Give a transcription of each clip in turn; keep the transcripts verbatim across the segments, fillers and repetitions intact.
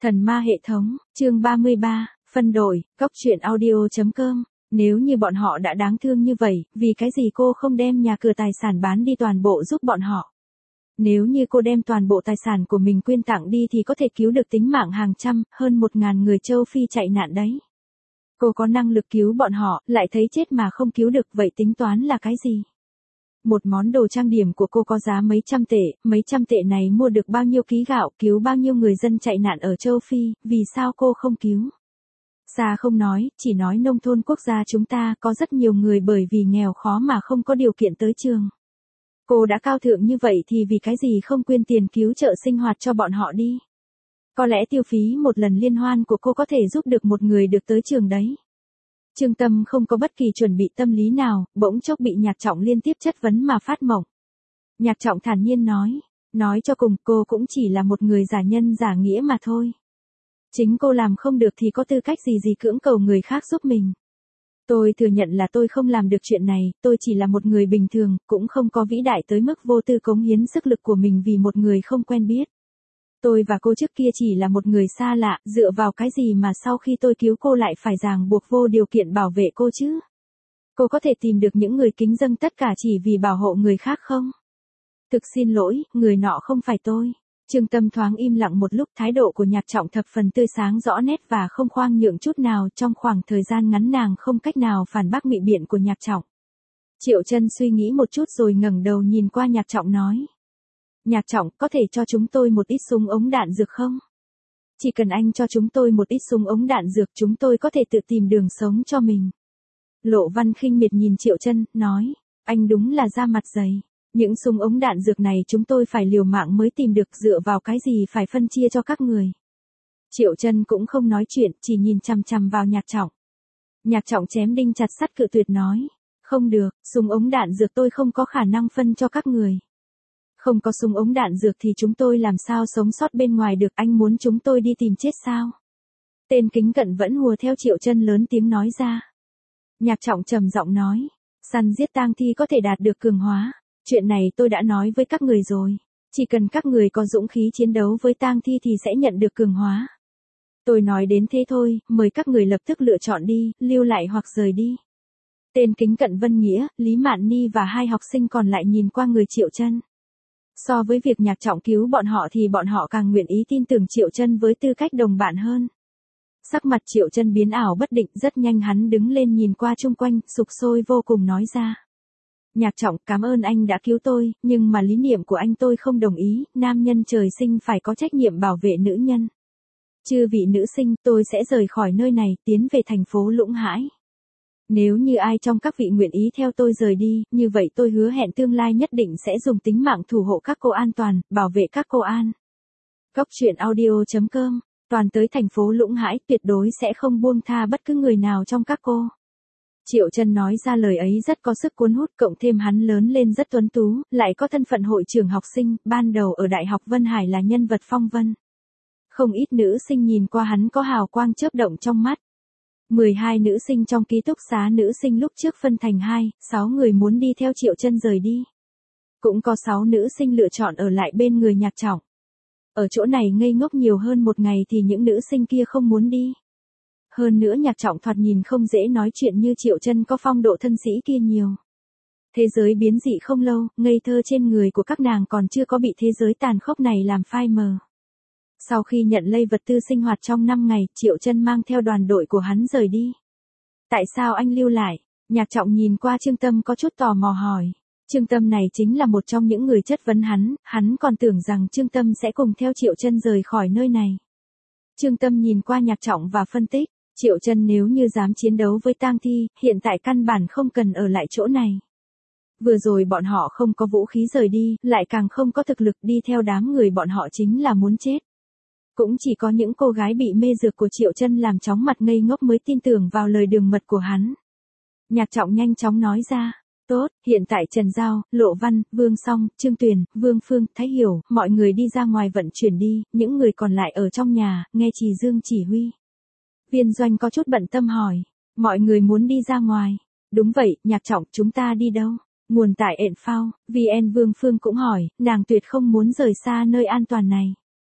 Thần ma hệ thống, chương ba mươi ba, phân đổi, cóc truyện audio chấm com. Nếu như bọn họ đã đáng thương như vậy, vì cái gì cô không đem nhà cửa tài sản bán đi toàn bộ giúp bọn họ? Nếu như cô đem toàn bộ tài sản của mình quyên tặng đi thì có thể cứu được tính mạng hàng trăm, hơn một ngàn người châu Phi chạy nạn đấy. Cô có năng lực cứu bọn họ, lại thấy chết mà không cứu được, vậy tính toán là cái gì? Một món đồ trang điểm của cô có giá mấy trăm tệ, mấy trăm tệ này mua được bao nhiêu ký gạo, cứu bao nhiêu người dân chạy nạn ở châu Phi, vì sao cô không cứu? Xa không nói, chỉ nói nông thôn quốc gia chúng ta có rất nhiều người bởi vì nghèo khó mà không có điều kiện tới trường. Cô đã cao thượng như vậy thì vì cái gì không quyên tiền cứu trợ sinh hoạt cho bọn họ đi? Có lẽ tiêu phí một lần liên hoan của cô có thể giúp được một người được tới trường đấy. Trương Tâm không có bất kỳ chuẩn bị tâm lý nào, bỗng chốc bị Nhạc Trọng liên tiếp chất vấn mà phát mộng. Nhạc Trọng thản nhiên nói, nói cho cùng cô cũng chỉ là một người giả nhân giả nghĩa mà thôi. Chính cô làm không được thì có tư cách gì gì cưỡng cầu người khác giúp mình. Tôi thừa nhận là tôi không làm được chuyện này, tôi chỉ là một người bình thường, cũng không có vĩ đại tới mức vô tư cống hiến sức lực của mình vì một người không quen biết. Tôi và cô trước kia chỉ là một người xa lạ, dựa vào cái gì mà sau khi tôi cứu cô lại phải ràng buộc vô điều kiện bảo vệ cô chứ? Cô có thể tìm được những người kính dâng tất cả chỉ vì bảo hộ người khác không? Thực xin lỗi, người nọ không phải tôi. Trương Tâm thoáng im lặng một lúc, thái độ của Nhạc Trọng thập phần tươi sáng rõ nét và không khoang nhượng chút nào, trong khoảng thời gian ngắn nàng không cách nào phản bác ngụy biện của Nhạc Trọng. Triệu Chân suy nghĩ một chút rồi ngẩng đầu nhìn qua Nhạc Trọng nói. Nhạc Trọng, có thể cho chúng tôi một ít súng ống đạn dược không? Chỉ cần anh cho chúng tôi một ít súng ống đạn dược chúng tôi có thể tự tìm đường sống cho mình. Lộ Văn khinh miệt nhìn Triệu Chân, nói, anh đúng là da mặt dày. Những súng ống đạn dược này chúng tôi phải liều mạng mới tìm được, dựa vào cái gì phải phân chia cho các người. Triệu Chân cũng không nói chuyện, chỉ nhìn chằm chằm vào Nhạc Trọng. Nhạc Trọng chém đinh chặt sắt cự tuyệt nói, không được, súng ống đạn dược tôi không có khả năng phân cho các người. Không có súng ống đạn dược thì chúng tôi làm sao sống sót bên ngoài được, anh muốn chúng tôi đi tìm chết sao? Tên Kính Cận vẫn hùa theo Triệu Chân lớn tiếng nói ra. Nhạc Trọng trầm giọng nói, săn giết tang thi có thể đạt được cường hóa. Chuyện này tôi đã nói với các người rồi. Chỉ cần các người có dũng khí chiến đấu với tang thi thì sẽ nhận được cường hóa. Tôi nói đến thế thôi, mời các người lập tức lựa chọn đi, lưu lại hoặc rời đi. Tên Kính Cận Vân Nghĩa, Lý Mạn Ni và hai học sinh còn lại nhìn qua người Triệu Chân. So với việc Nhạc Trọng cứu bọn họ thì bọn họ càng nguyện ý tin tưởng Triệu Chân với tư cách đồng bạn hơn. Sắc mặt Triệu Chân biến ảo bất định, rất nhanh hắn đứng lên nhìn qua chung quanh, sục sôi vô cùng nói ra. Nhạc Trọng, cảm ơn anh đã cứu tôi, nhưng mà lý niệm của anh tôi không đồng ý, nam nhân trời sinh phải có trách nhiệm bảo vệ nữ nhân. Chư vị nữ sinh, tôi sẽ rời khỏi nơi này, tiến về thành phố Lũng Hãi. Nếu như ai trong các vị nguyện ý theo tôi rời đi, như vậy tôi hứa hẹn tương lai nhất định sẽ dùng tính mạng thủ hộ các cô an toàn, bảo vệ các cô an. Cóc truyện audio chấm com, toàn tới thành phố Lũng Hãi, tuyệt đối sẽ không buông tha bất cứ người nào trong các cô. Triệu Chân nói ra lời ấy rất có sức cuốn hút, cộng thêm hắn lớn lên rất tuấn tú, lại có thân phận hội trưởng học sinh, ban đầu ở Đại học Vân Hải là nhân vật phong vân. Không ít nữ sinh nhìn qua hắn có hào quang chớp động trong mắt. mười hai nữ sinh trong ký túc xá nữ sinh lúc trước phân thành hai, sáu người muốn đi theo Triệu Chân rời đi. Cũng có sáu nữ sinh lựa chọn ở lại bên người Nhạc Trọng. Ở chỗ này ngây ngốc nhiều hơn một ngày thì những nữ sinh kia không muốn đi. Hơn nữa Nhạc Trọng thoạt nhìn không dễ nói chuyện như Triệu Chân có phong độ thân sĩ kia nhiều. Thế giới biến dị không lâu, ngây thơ trên người của các nàng còn chưa có bị thế giới tàn khốc này làm phai mờ. Sau khi nhận lây vật tư sinh hoạt trong năm ngày, Triệu Chân mang theo đoàn đội của hắn rời đi. Tại sao anh lưu lại? Nhạc Trọng nhìn qua Trương Tâm có chút tò mò hỏi. Trương Tâm này chính là một trong những người chất vấn hắn, hắn còn tưởng rằng Trương Tâm sẽ cùng theo Triệu Chân rời khỏi nơi này. Trương Tâm nhìn qua Nhạc Trọng và phân tích. Triệu Chân nếu như dám chiến đấu với tang thi, hiện tại căn bản không cần ở lại chỗ này. Vừa rồi bọn họ không có vũ khí rời đi, lại càng không có thực lực đi theo đám người bọn họ chính là muốn chết. Cũng chỉ có những cô gái bị mê dược của Triệu Chân làm chóng mặt ngây ngốc mới tin tưởng vào lời đường mật của hắn. Nhạc Trọng nhanh chóng nói ra. Tốt, hiện tại Trần Giao, Lộ Văn, Vương Song, Trương Tuyền, Vương Phương, Thái Hiểu, mọi người đi ra ngoài vận chuyển đi, những người còn lại ở trong nhà, nghe Trì Dương chỉ huy. Viên Doanh có chút bận tâm hỏi, mọi người muốn đi ra ngoài. Đúng vậy, Nhạc Trọng, chúng ta đi đâu? Nguồn tại ện phao, vê en Vương Phương cũng hỏi, nàng tuyệt không muốn rời xa nơi an toàn này.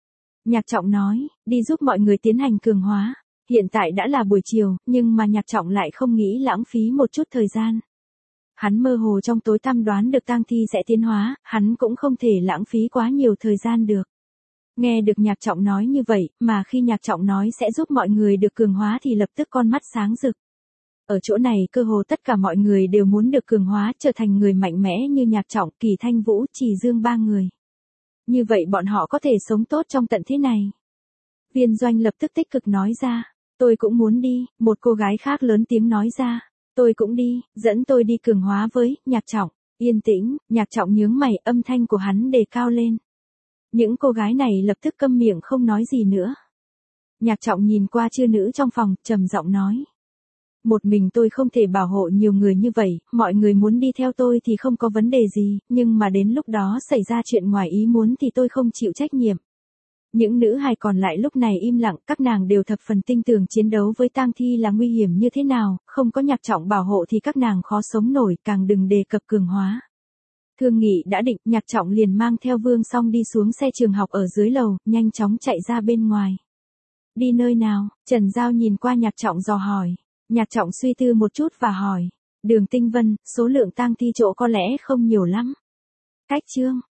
Nhạc Trọng nói, đi giúp mọi người tiến hành cường hóa. Hiện tại đã là buổi chiều, nhưng mà Nhạc Trọng lại không nghĩ lãng phí một chút thời gian. Hắn mơ hồ trong tối tăm đoán được tang thi sẽ tiến hóa, hắn cũng không thể lãng phí quá nhiều thời gian được. Nghe được Nhạc Trọng nói như vậy, mà khi Nhạc Trọng nói sẽ giúp mọi người được cường hóa thì lập tức con mắt sáng rực. Ở chỗ này cơ hồ tất cả mọi người đều muốn được cường hóa trở thành người mạnh mẽ như Nhạc Trọng, Kỳ Thanh Vũ, Trì Dương ba người. Như vậy bọn họ có thể sống tốt trong tận thế này. Viên Doanh lập tức tích cực nói ra, tôi cũng muốn đi, một cô gái khác lớn tiếng nói ra, tôi cũng đi, dẫn tôi đi cường hóa với, Nhạc Trọng. Yên tĩnh, Nhạc Trọng nhướng mày, âm thanh của hắn đề cao lên. Những cô gái này lập tức câm miệng không nói gì nữa. Nhạc Trọng nhìn qua chư nữ trong phòng, trầm giọng nói. Một mình tôi không thể bảo hộ nhiều người như vậy, mọi người muốn đi theo tôi thì không có vấn đề gì, nhưng mà đến lúc đó xảy ra chuyện ngoài ý muốn thì tôi không chịu trách nhiệm. Những nữ hài còn lại lúc này im lặng, các nàng đều thập phần tinh tường chiến đấu với tang thi là nguy hiểm như thế nào, không có Nhạc Trọng bảo hộ thì các nàng khó sống nổi, càng đừng đề cập cường hóa. Thương nghị đã định, Nhạc Trọng liền mang theo Vương Song đi xuống xe trường học ở dưới lầu, nhanh chóng chạy ra bên ngoài. Đi nơi nào? Trần Giao nhìn qua Nhạc Trọng dò hỏi. Nhạc Trọng suy tư một chút và hỏi. Đường Tinh Vân, số lượng tang thi chỗ có lẽ không nhiều lắm. Cách chương.